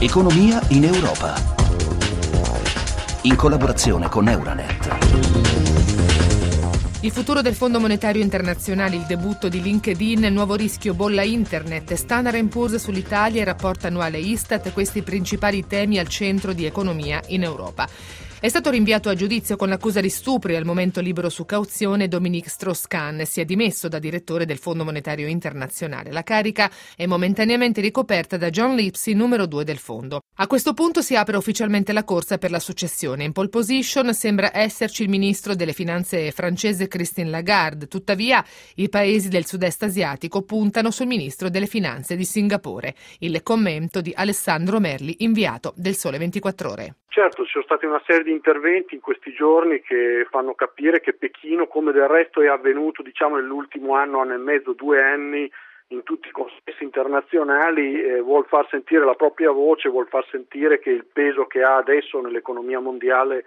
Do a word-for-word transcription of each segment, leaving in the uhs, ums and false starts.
Economia in Europa. In collaborazione con Euranet. Il futuro del Fondo Monetario Internazionale, il debutto di LinkedIn, nuovo rischio bolla internet, Standard and Poor's sull'Italia e rapporto annuale Istat, questi i principali temi al centro di Economia in Europa. È stato rinviato a giudizio con l'accusa di stupro e al momento libero su cauzione Dominique Strauss-Kahn. Si è dimesso da direttore del Fondo Monetario Internazionale. La carica è momentaneamente ricoperta da John Lipsy, numero due del fondo. A questo punto si apre ufficialmente la corsa per la successione. In pole position sembra esserci il ministro delle finanze francese Christine Lagarde. Tuttavia, i paesi del sud-est asiatico puntano sul ministro delle finanze di Singapore. Il commento di Alessandro Merli, inviato del Sole ventiquattro Ore. Certo, ci sono stati una serie di interventi in questi giorni che fanno capire che Pechino, come del resto è avvenuto diciamo nell'ultimo anno, anno e mezzo, due anni, in tutti i consessi internazionali, eh, vuol far sentire la propria voce, vuol far sentire che il peso che ha adesso nell'economia mondiale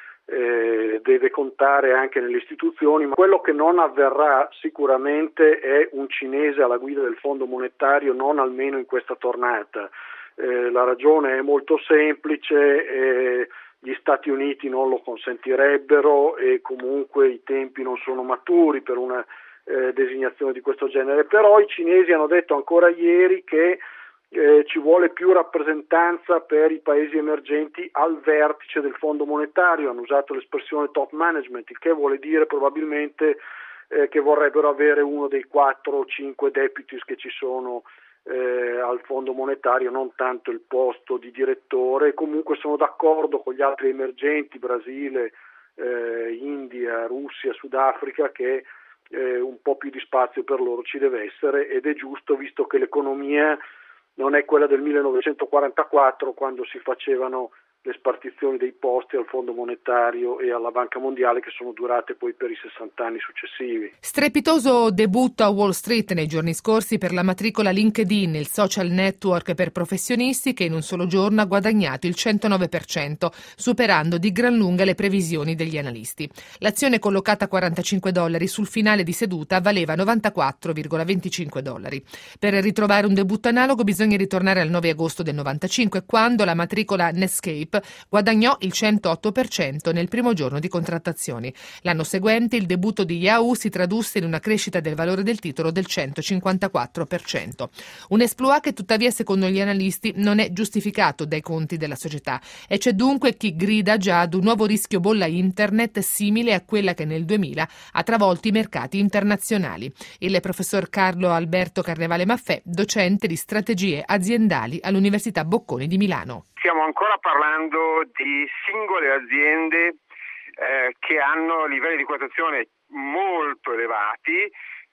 eh, deve contare anche nelle istituzioni, ma quello che non avverrà sicuramente è un cinese alla guida del Fondo Monetario, non almeno in questa tornata. Eh, la ragione è molto semplice, eh, gli Stati Uniti non lo consentirebbero e comunque i tempi non sono maturi per una eh, designazione di questo genere, però i cinesi hanno detto ancora ieri che eh, ci vuole più rappresentanza per i paesi emergenti al vertice del Fondo Monetario, hanno usato l'espressione top management, il che vuole dire probabilmente eh, che vorrebbero avere uno dei quattro o cinque deputies che ci sono Eh, al Fondo Monetario, non tanto il posto di direttore. Comunque sono d'accordo con gli altri emergenti, Brasile, eh, India, Russia, Sudafrica, che eh, un po' più di spazio per loro ci deve essere ed è giusto, visto che l'economia non è quella del millenovecentoquarantaquattro, quando si facevano le spartizioni dei posti al Fondo Monetario e alla Banca Mondiale, che sono durate poi per i sessanta anni successivi. Strepitoso debutto a Wall Street nei giorni scorsi per la matricola LinkedIn, il social network per professionisti che in un solo giorno ha guadagnato il centonove per cento, superando di gran lunga le previsioni degli analisti. L'azione collocata a quarantacinque dollari sul finale di seduta valeva novantaquattro virgola venticinque dollari. Per ritrovare un debutto analogo bisogna ritornare al nove agosto del novantacinque, quando la matricola Netscape guadagnò il centootto per cento nel primo giorno di contrattazioni. L'anno seguente il debutto di Yahoo si tradusse in una crescita del valore del titolo del centocinquantaquattro per cento. Un exploit che tuttavia secondo gli analisti non è giustificato dai conti della società e c'è dunque chi grida già ad un nuovo rischio bolla internet simile a quella che nel duemila ha travolto i mercati internazionali. Il professor Carlo Alberto Carnevale Maffè, docente di strategie aziendali all'Università Bocconi di Milano. Stiamo ancora parlando di singole aziende eh, che hanno livelli di quotazione molto elevati,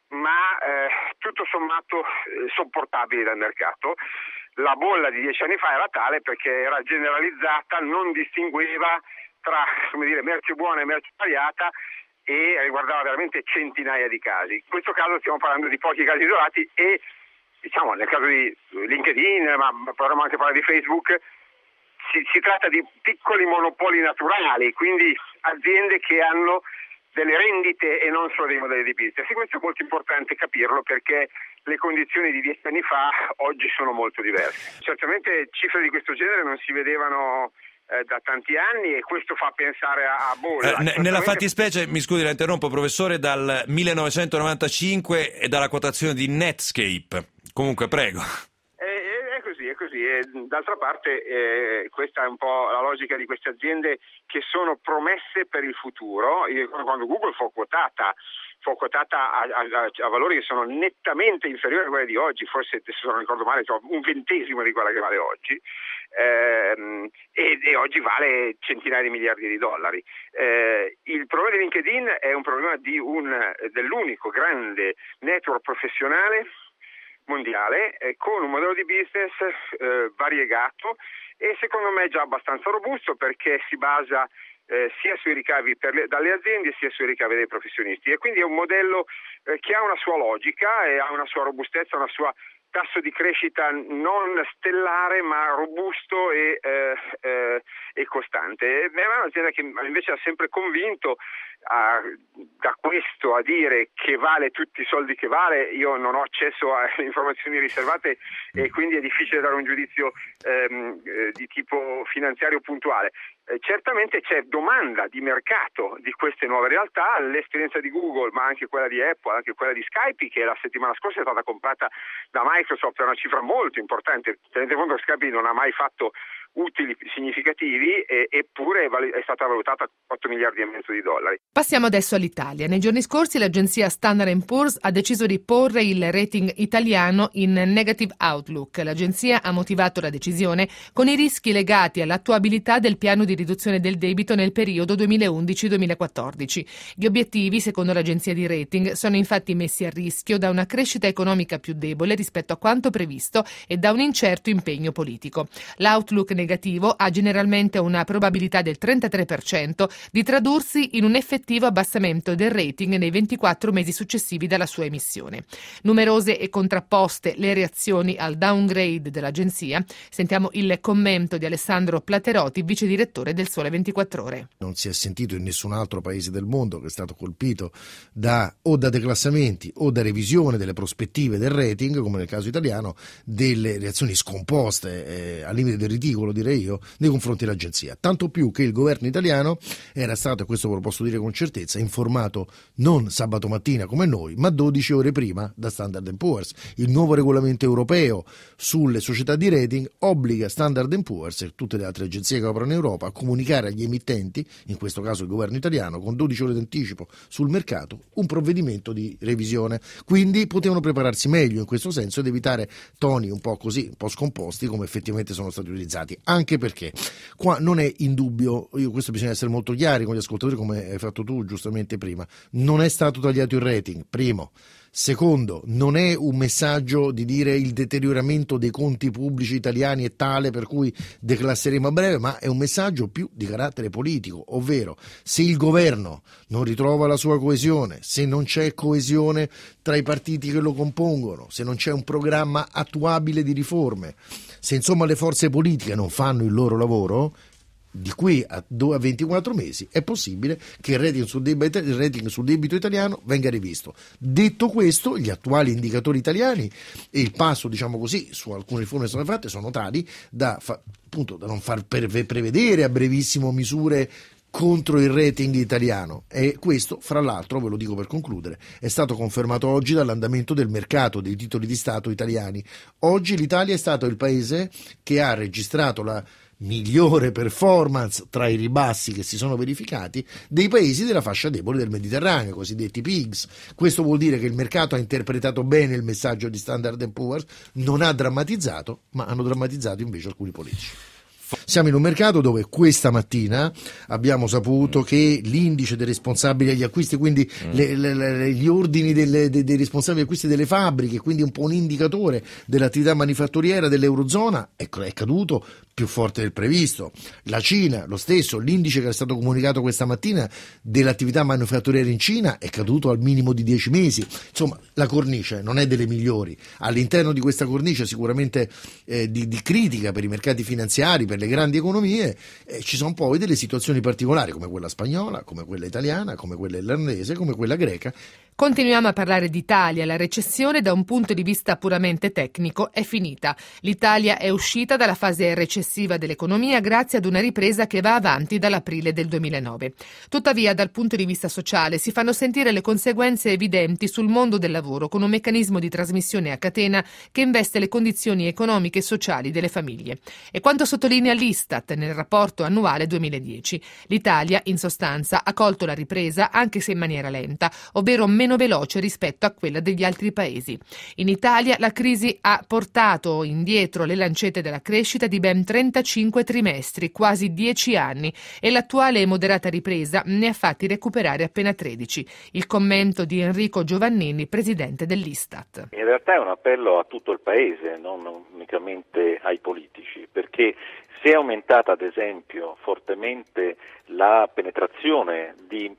ma eh, tutto sommato eh, sopportabili dal mercato. La bolla di dieci anni fa era tale perché era generalizzata, non distingueva tra, come dire, merce buona e merce sbagliata e riguardava veramente centinaia di casi. In questo caso stiamo parlando di pochi casi isolati e, diciamo, nel caso di LinkedIn, ma potremmo anche parlare di Facebook, Si, si tratta di piccoli monopoli naturali, quindi aziende che hanno delle rendite e non solo dei modelli di business. E questo è molto importante capirlo perché le condizioni di dieci anni fa oggi sono molto diverse. Certamente cifre di questo genere non si vedevano eh, da tanti anni e questo fa pensare a, a bolla. Eh, n- nella fattispecie, mi scusi la interrompo professore, dal millenovecentonovantacinque e dalla quotazione di Netscape. Comunque prego. È così, e d'altra parte eh, questa è un po' la logica di queste aziende che sono promesse per il futuro. Io, quando Google fu quotata, fu quotata a, a, a valori che sono nettamente inferiori a quelli di oggi, forse se non ricordo male cioè un ventesimo di quella che vale oggi, ehm, e, e oggi vale centinaia di miliardi di dollari. Eh, il problema di LinkedIn è un problema di un, dell'unico grande network professionale mondiale eh, con un modello di business eh, variegato e secondo me già abbastanza robusto perché si basa eh, sia sui ricavi per le, dalle aziende sia sui ricavi dei professionisti e quindi è un modello eh, che ha una sua logica e ha una sua robustezza, una sua tasso di crescita non stellare ma robusto e, eh, eh, e costante. È un'azienda che invece ha sempre convinto. A, da questo a dire che vale tutti i soldi che vale, io non ho accesso alle informazioni riservate e quindi è difficile dare un giudizio ehm, eh, di tipo finanziario puntuale. Eh, certamente c'è domanda di mercato di queste nuove realtà, l'esperienza di Google ma anche quella di Apple, anche quella di Skype, che la settimana scorsa è stata comprata da Microsoft per una cifra molto importante. Tenete conto che Skype non ha mai fatto utili significativi e, eppure è stata valutata a otto miliardi e mezzo di dollari. Passiamo adesso all'Italia. Nei giorni scorsi l'agenzia Standard and Poor's ha deciso di porre il rating italiano in negative outlook. L'agenzia ha motivato la decisione con i rischi legati all'attuabilità del piano di riduzione del debito nel periodo duemilaundici duemilaquattordici. Gli obiettivi, secondo l'agenzia di rating, sono infatti messi a rischio da una crescita economica più debole rispetto a quanto previsto e da un incerto impegno politico. L'outlook negativo ha generalmente una probabilità del trentatré per cento di tradursi in un effettivo abbassamento del rating nei ventiquattro mesi successivi dalla sua emissione. Numerose e contrapposte le reazioni al downgrade dell'agenzia. Sentiamo il commento di Alessandro Platerotti, vice direttore del Sole ventiquattro Ore. Non si è sentito in nessun altro paese del mondo che è stato colpito da o da declassamenti o da revisione delle prospettive del rating, come nel caso italiano, delle reazioni scomposte, eh, al limite del ridicolo direi io, nei confronti dell'agenzia. Tanto più che il governo italiano era stato, e questo ve lo posso dire con certezza, informato non sabato mattina come noi, ma dodici ore prima da Standard and Poor's. Il nuovo regolamento europeo sulle società di rating obbliga Standard and Poor's e tutte le altre agenzie che operano in Europa a comunicare agli emittenti, in questo caso il governo italiano, con dodici ore di anticipo sul mercato, un provvedimento di revisione. Quindi potevano prepararsi meglio in questo senso ed evitare toni un po' così, un po' scomposti come effettivamente sono stati utilizzati. Anche perché qua non è in dubbio, io questo bisogna essere molto chiari con gli ascoltatori, come hai fatto tu giustamente prima, non è stato tagliato il rating, primo. Secondo, non è un messaggio di dire il deterioramento dei conti pubblici italiani è tale per cui declasseremo a breve, ma è un messaggio più di carattere politico, ovvero se il governo non ritrova la sua coesione, se non c'è coesione tra i partiti che lo compongono, se non c'è un programma attuabile di riforme, se insomma le forze politiche non fanno il loro lavoro, di qui a ventiquattro mesi è possibile che il rating sul debito, il rating sul debito italiano venga rivisto. Detto questo, gli attuali indicatori italiani e il passo, diciamo così, su alcune riforme che sono fatte sono tali da, fa, appunto, da non far prevedere a brevissimo misure contro il rating italiano, e questo, fra l'altro, ve lo dico per concludere, è stato confermato oggi dall'andamento del mercato dei titoli di Stato italiani. Oggi l'Italia è stato il paese che ha registrato la migliore performance tra i ribassi che si sono verificati dei paesi della fascia debole del Mediterraneo, cosiddetti P I G S. Questo vuol dire che il mercato ha interpretato bene il messaggio di Standard and Poor's, non ha drammatizzato, ma hanno drammatizzato invece alcuni politici. Siamo in un mercato dove questa mattina abbiamo saputo che l'indice dei responsabili agli acquisti, quindi le, le, le, gli ordini delle, dei, dei responsabili agli acquisti delle fabbriche, quindi un po' un indicatore dell'attività manifatturiera dell'Eurozona, è, è caduto più forte del previsto. La Cina, lo stesso, l'indice che è stato comunicato questa mattina dell'attività manifatturiera in Cina è caduto al minimo di dieci mesi. Insomma, la cornice non è delle migliori. All'interno di questa cornice sicuramente eh, di, di critica per i mercati finanziari, per le grandi economie, eh, ci sono poi delle situazioni particolari come quella spagnola, come quella italiana, come quella irlandese, come quella greca. Continuiamo a parlare d'Italia. La recessione da un punto di vista puramente tecnico è finita. L'Italia è uscita dalla fase recessiva dell'economia grazie ad una ripresa che va avanti dall'aprile del duemilanove. Tuttavia, dal punto di vista sociale si fanno sentire le conseguenze evidenti sul mondo del lavoro con un meccanismo di trasmissione a catena che investe le condizioni economiche e sociali delle famiglie. E quanto sottolinea l'Istat nel rapporto annuale duemiladieci. L'Italia, in sostanza, ha colto la ripresa anche se in maniera lenta, ovvero meno veloce rispetto a quella degli altri paesi. In Italia la crisi ha portato indietro le lancette della crescita di ben trentacinque trimestri, quasi dieci anni, e l'attuale moderata ripresa ne ha fatti recuperare appena tredici. Il commento di Enrico Giovannini, presidente dell'Istat. In realtà è un appello a tutto il paese, non unicamente ai politici, perché se è aumentata ad esempio fortemente la penetrazione di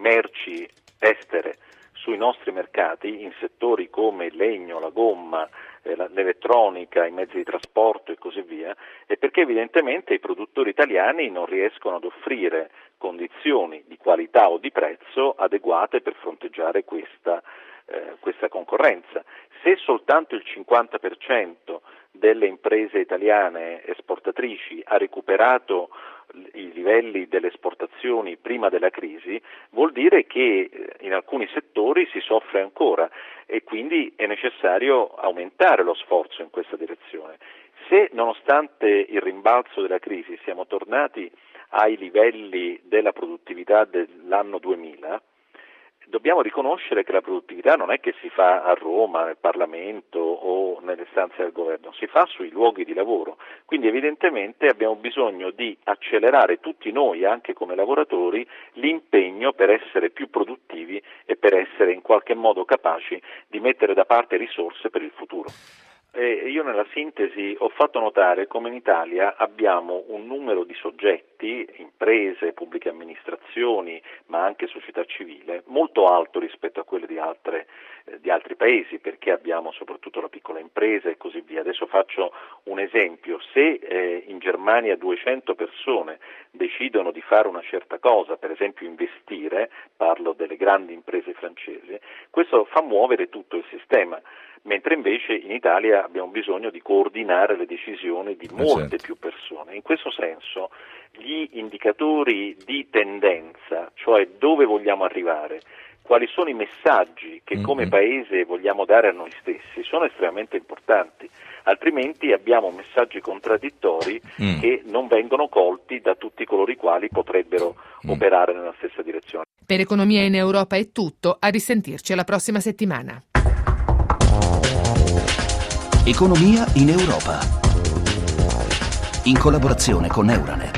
merci estere sui nostri mercati in settori come il legno, la gomma, eh, l'elettronica, i mezzi di trasporto e così via, è perché evidentemente i produttori italiani non riescono ad offrire condizioni di qualità o di prezzo adeguate per fronteggiare questa, eh, questa concorrenza. Se soltanto il cinquanta per cento delle imprese italiane esportatrici ha recuperato i livelli delle esportazioni prima della crisi, vuol dire che in alcuni settori si soffre ancora e quindi è necessario aumentare lo sforzo in questa direzione. Se nonostante il rimbalzo della crisi siamo tornati ai livelli della produttività dell'anno duemila, dobbiamo riconoscere che la produttività non è che si fa a Roma, nel Parlamento o nelle stanze del governo, si fa sui luoghi di lavoro. Quindi evidentemente abbiamo bisogno di accelerare tutti noi, anche come lavoratori, l'impegno per essere più produttivi e per essere in qualche modo capaci di mettere da parte risorse per il futuro. E io nella sintesi ho fatto notare come in Italia abbiamo un numero di soggetti, imprese, pubbliche amministrazioni, ma anche società civile, molto alto rispetto a quelli di, altre, eh, di altri paesi, perché abbiamo soprattutto la piccola impresa e così via. Adesso faccio un esempio: se eh, in Germania duecento persone decidono di fare una certa cosa, per esempio investire, parlo delle grandi imprese francesi, questo fa muovere tutto il sistema. Mentre invece in Italia abbiamo bisogno di coordinare le decisioni di molte più persone. In questo senso gli indicatori di tendenza, cioè dove vogliamo arrivare, quali sono i messaggi che come Paese vogliamo dare a noi stessi, sono estremamente importanti, altrimenti abbiamo messaggi contraddittori mm. che non vengono colti da tutti coloro i quali potrebbero mm. operare nella stessa direzione. Per Economia in Europa è tutto, a risentirci alla prossima settimana. Economia in Europa, in collaborazione con Euranet.